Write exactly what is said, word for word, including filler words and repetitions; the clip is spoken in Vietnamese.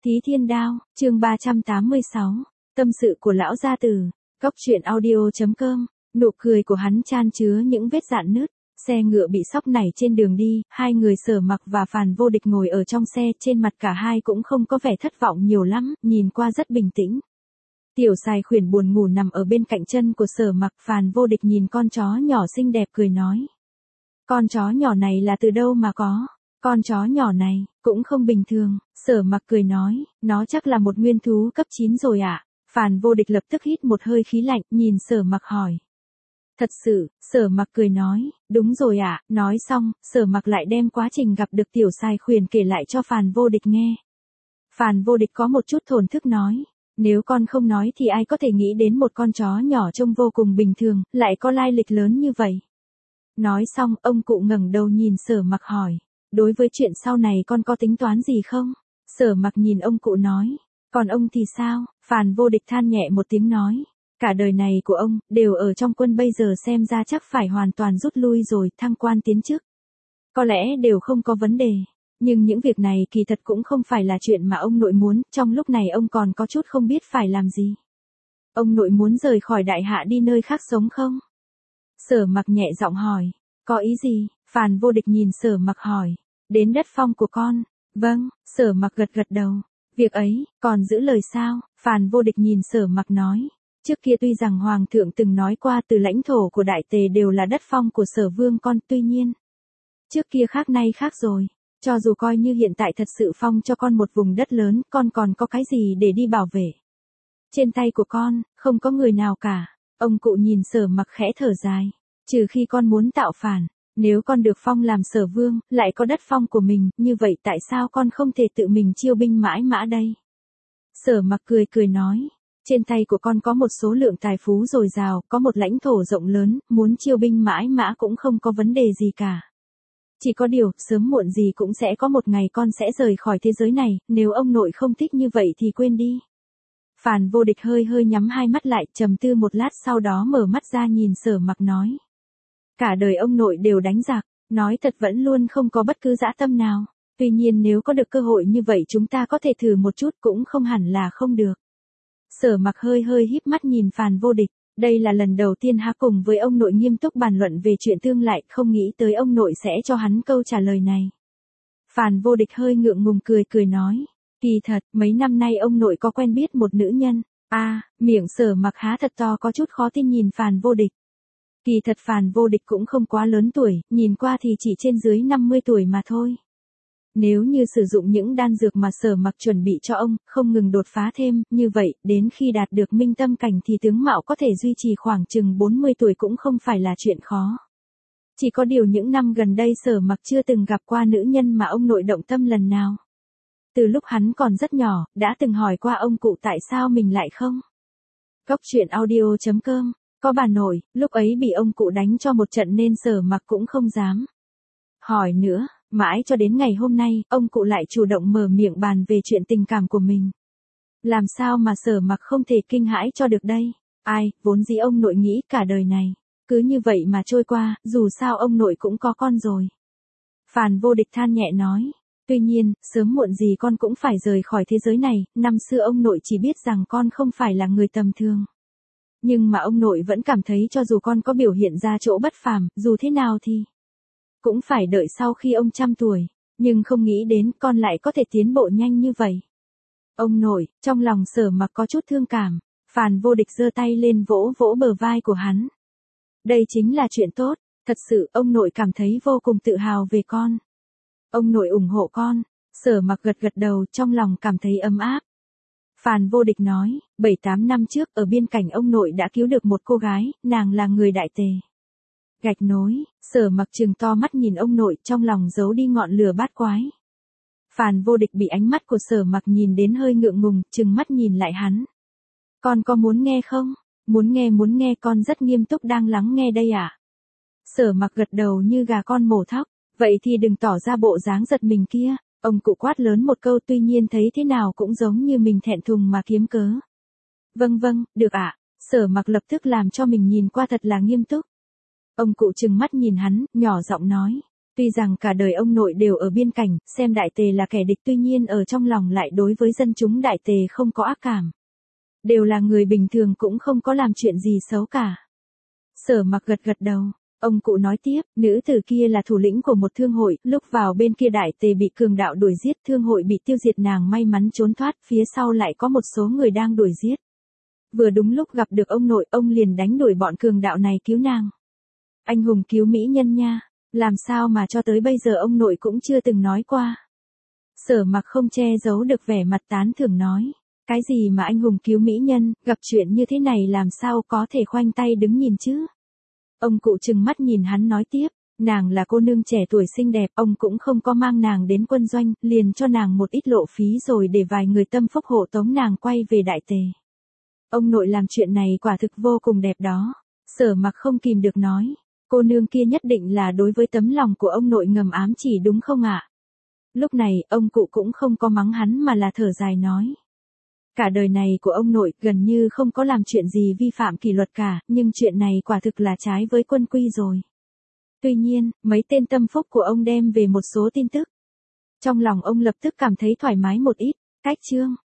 Thí Thiên Đao, chương ba trăm tám mươi sáu, tâm sự của lão gia tử, cốc truyện audio chấm com, nụ cười của hắn chan chứa những vết rạn nứt, xe ngựa bị sóc nảy trên đường đi, hai người Sở Mặc và Phàn Vô Địch ngồi ở trong xe, trên mặt cả hai cũng không có vẻ thất vọng nhiều lắm, nhìn qua rất bình tĩnh. Tiểu Sài Khuyển buồn ngủ nằm ở bên cạnh chân của Sở Mặc, Phàn Vô Địch nhìn con chó nhỏ xinh đẹp cười nói. Con chó nhỏ này là từ đâu mà có? Con chó nhỏ này, cũng không bình thường, Sở Mặc cười nói, nó chắc là một nguyên thú cấp chín rồi ạ. À? Phàn Vô Địch lập tức hít một hơi khí lạnh, nhìn Sở Mặc hỏi. Thật sự, Sở Mặc cười nói, đúng rồi ạ. À? Nói xong, Sở Mặc lại đem quá trình gặp được Tiểu Sài Khuyển kể lại cho Phàn Vô Địch nghe. Phàn Vô Địch có một chút thổn thức nói, nếu con không nói thì ai có thể nghĩ đến một con chó nhỏ trông vô cùng bình thường, lại có lai lịch lớn như vậy. Nói xong, ông cụ ngẩng đầu nhìn Sở Mặc hỏi. Đối với chuyện sau này con có tính toán gì không? Sở Mặc nhìn ông cụ nói. Còn ông thì sao? Phàn Vô Địch than nhẹ một tiếng nói. Cả đời này của ông, đều ở trong quân bây giờ xem ra chắc phải hoàn toàn rút lui rồi, thăng quan tiến chức. Có lẽ đều không có vấn đề. Nhưng những việc này kỳ thật cũng không phải là chuyện mà ông nội muốn, trong lúc này ông còn có chút không biết phải làm gì. Ông nội muốn rời khỏi đại hạ đi nơi khác sống không? Sở Mặc nhẹ giọng hỏi. Có ý gì? Phàn Vô Địch nhìn Sở Mặc hỏi. Đến đất phong của con. Vâng, Sở Mặc gật gật đầu. Việc ấy, còn giữ lời sao? Phàn Vô Địch nhìn Sở Mặc nói. Trước kia tuy rằng Hoàng thượng từng nói qua từ lãnh thổ của Đại Tề đều là đất phong của Sở Vương con, tuy nhiên. Trước kia khác nay khác rồi. Cho dù coi như hiện tại thật sự phong cho con một vùng đất lớn, con còn có cái gì để đi bảo vệ. Trên tay của con, không có người nào cả. Ông cụ nhìn Sở Mặc khẽ thở dài. Trừ khi con muốn tạo phản. Nếu con được phong làm Sở Vương, lại có đất phong của mình, như vậy tại sao con không thể tự mình chiêu binh mãi mã đây? Sở Mặc cười cười nói, trên tay của con có một số lượng tài phú dồi dào, có một lãnh thổ rộng lớn, muốn chiêu binh mãi mã cũng không có vấn đề gì cả. Chỉ có điều, sớm muộn gì cũng sẽ có một ngày con sẽ rời khỏi thế giới này, nếu ông nội không thích như vậy thì quên đi. Phàn Vô Địch hơi hơi nhắm hai mắt lại, trầm tư một lát sau đó mở mắt ra nhìn Sở Mặc nói. Cả đời ông nội đều đánh giặc, nói thật vẫn luôn không có bất cứ dã tâm nào. Tuy nhiên nếu có được cơ hội như vậy chúng ta có thể thử một chút cũng không hẳn là không được. Sở Mặc hơi hơi híp mắt nhìn Phàn Vô Địch. Đây là lần đầu tiên hắn cùng với ông nội nghiêm túc bàn luận về chuyện tương lai, không nghĩ tới ông nội sẽ cho hắn câu trả lời này. Phàn Vô Địch hơi ngượng ngùng cười cười nói. Kỳ thật, mấy năm nay ông nội có quen biết một nữ nhân. a à, miệng Sở Mặc há thật to có chút khó tin nhìn Phàn Vô Địch. Kỳ thật Phàn Vô Địch cũng không quá lớn tuổi, nhìn qua thì chỉ trên dưới năm mươi tuổi mà thôi. Nếu như sử dụng những đan dược mà Sở Mặc chuẩn bị cho ông, không ngừng đột phá thêm, như vậy, đến khi đạt được minh tâm cảnh thì tướng mạo có thể duy trì khoảng chừng bốn mươi tuổi cũng không phải là chuyện khó. Chỉ có điều những năm gần đây Sở Mặc chưa từng gặp qua nữ nhân mà ông nội động tâm lần nào. Từ lúc hắn còn rất nhỏ, đã từng hỏi qua ông cụ tại sao mình lại không. cốc truyện audio chấm com. Có bà nội, lúc ấy bị ông cụ đánh cho một trận nên Sở Mặc cũng không dám hỏi nữa, mãi cho đến ngày hôm nay, ông cụ lại chủ động mở miệng bàn về chuyện tình cảm của mình. Làm sao mà Sở Mặc không thể kinh hãi cho được đây? Ai, vốn dĩ ông nội nghĩ cả đời này, cứ như vậy mà trôi qua, dù sao ông nội cũng có con rồi. Phàn Vô Địch than nhẹ nói, tuy nhiên, sớm muộn gì con cũng phải rời khỏi thế giới này, năm xưa ông nội chỉ biết rằng con không phải là người tầm thường. Nhưng mà ông nội vẫn cảm thấy cho dù con có biểu hiện ra chỗ bất phàm, dù thế nào thì cũng phải đợi sau khi ông trăm tuổi, nhưng không nghĩ đến con lại có thể tiến bộ nhanh như vậy. Ông nội, trong lòng Sở Mặc có chút thương cảm, Phàn Vô Địch giơ tay lên vỗ vỗ bờ vai của hắn. Đây chính là chuyện tốt, thật sự ông nội cảm thấy vô cùng tự hào về con. Ông nội ủng hộ con, Sở Mặc gật gật đầu trong lòng cảm thấy ấm áp. Phàn Vô Địch nói, bảy tám năm trước ở biên cảnh ông nội đã cứu được một cô gái, nàng là người Đại Tề. Gạch nối, Sở Mặc trừng to mắt nhìn ông nội trong lòng giấu đi ngọn lửa bát quái. Phàn Vô Địch bị ánh mắt của Sở Mặc nhìn đến hơi ngượng ngùng, trừng mắt nhìn lại hắn. Con có muốn nghe không? Muốn nghe muốn nghe con rất nghiêm túc đang lắng nghe đây ạ. À? Sở Mặc gật đầu như gà con mổ thóc, vậy thì đừng tỏ ra bộ dáng giật mình kia. Ông cụ quát lớn một câu tuy nhiên thấy thế nào cũng giống như mình thẹn thùng mà kiếm cớ. Vâng vâng, được ạ. À. Sở Mặc lập tức làm cho mình nhìn qua thật là nghiêm túc. Ông cụ trừng mắt nhìn hắn, nhỏ giọng nói. Tuy rằng cả đời ông nội đều ở biên cảnh, xem Đại Tề là kẻ địch, tuy nhiên ở trong lòng lại đối với dân chúng Đại Tề không có ác cảm. Đều là người bình thường cũng không có làm chuyện gì xấu cả. Sở Mặc gật gật đầu, ông cụ nói tiếp, nữ tử kia là thủ lĩnh của một thương hội, lúc vào bên kia Đại Tề bị cường đạo đuổi giết, thương hội bị tiêu diệt, nàng may mắn trốn thoát, phía sau lại có một số người đang đuổi giết. Vừa đúng lúc gặp được ông nội, ông liền đánh đuổi bọn cường đạo này cứu nàng. Anh hùng cứu mỹ nhân nha, làm sao mà cho tới bây giờ ông nội cũng chưa từng nói qua. Sở Mặc không che giấu được vẻ mặt tán thưởng nói. Cái gì mà anh hùng cứu mỹ nhân, gặp chuyện như thế này làm sao có thể khoanh tay đứng nhìn chứ? Ông cụ trừng mắt nhìn hắn nói tiếp, nàng là cô nương trẻ tuổi xinh đẹp, ông cũng không có mang nàng đến quân doanh, liền cho nàng một ít lộ phí rồi để vài người tâm phúc hộ tống nàng quay về Đại Tề. Ông nội làm chuyện này quả thực vô cùng đẹp đó. Sở Mặc không kìm được nói, cô nương kia nhất định là đối với tấm lòng của ông nội ngầm ám chỉ đúng không ạ? Lúc này, ông cụ cũng không có mắng hắn mà là thở dài nói. Cả đời này của ông nội gần như không có làm chuyện gì vi phạm kỷ luật cả, nhưng chuyện này quả thực là trái với quân quy rồi. Tuy nhiên, mấy tên tâm phúc của ông đem về một số tin tức. Trong lòng ông lập tức cảm thấy thoải mái một ít. Cách chương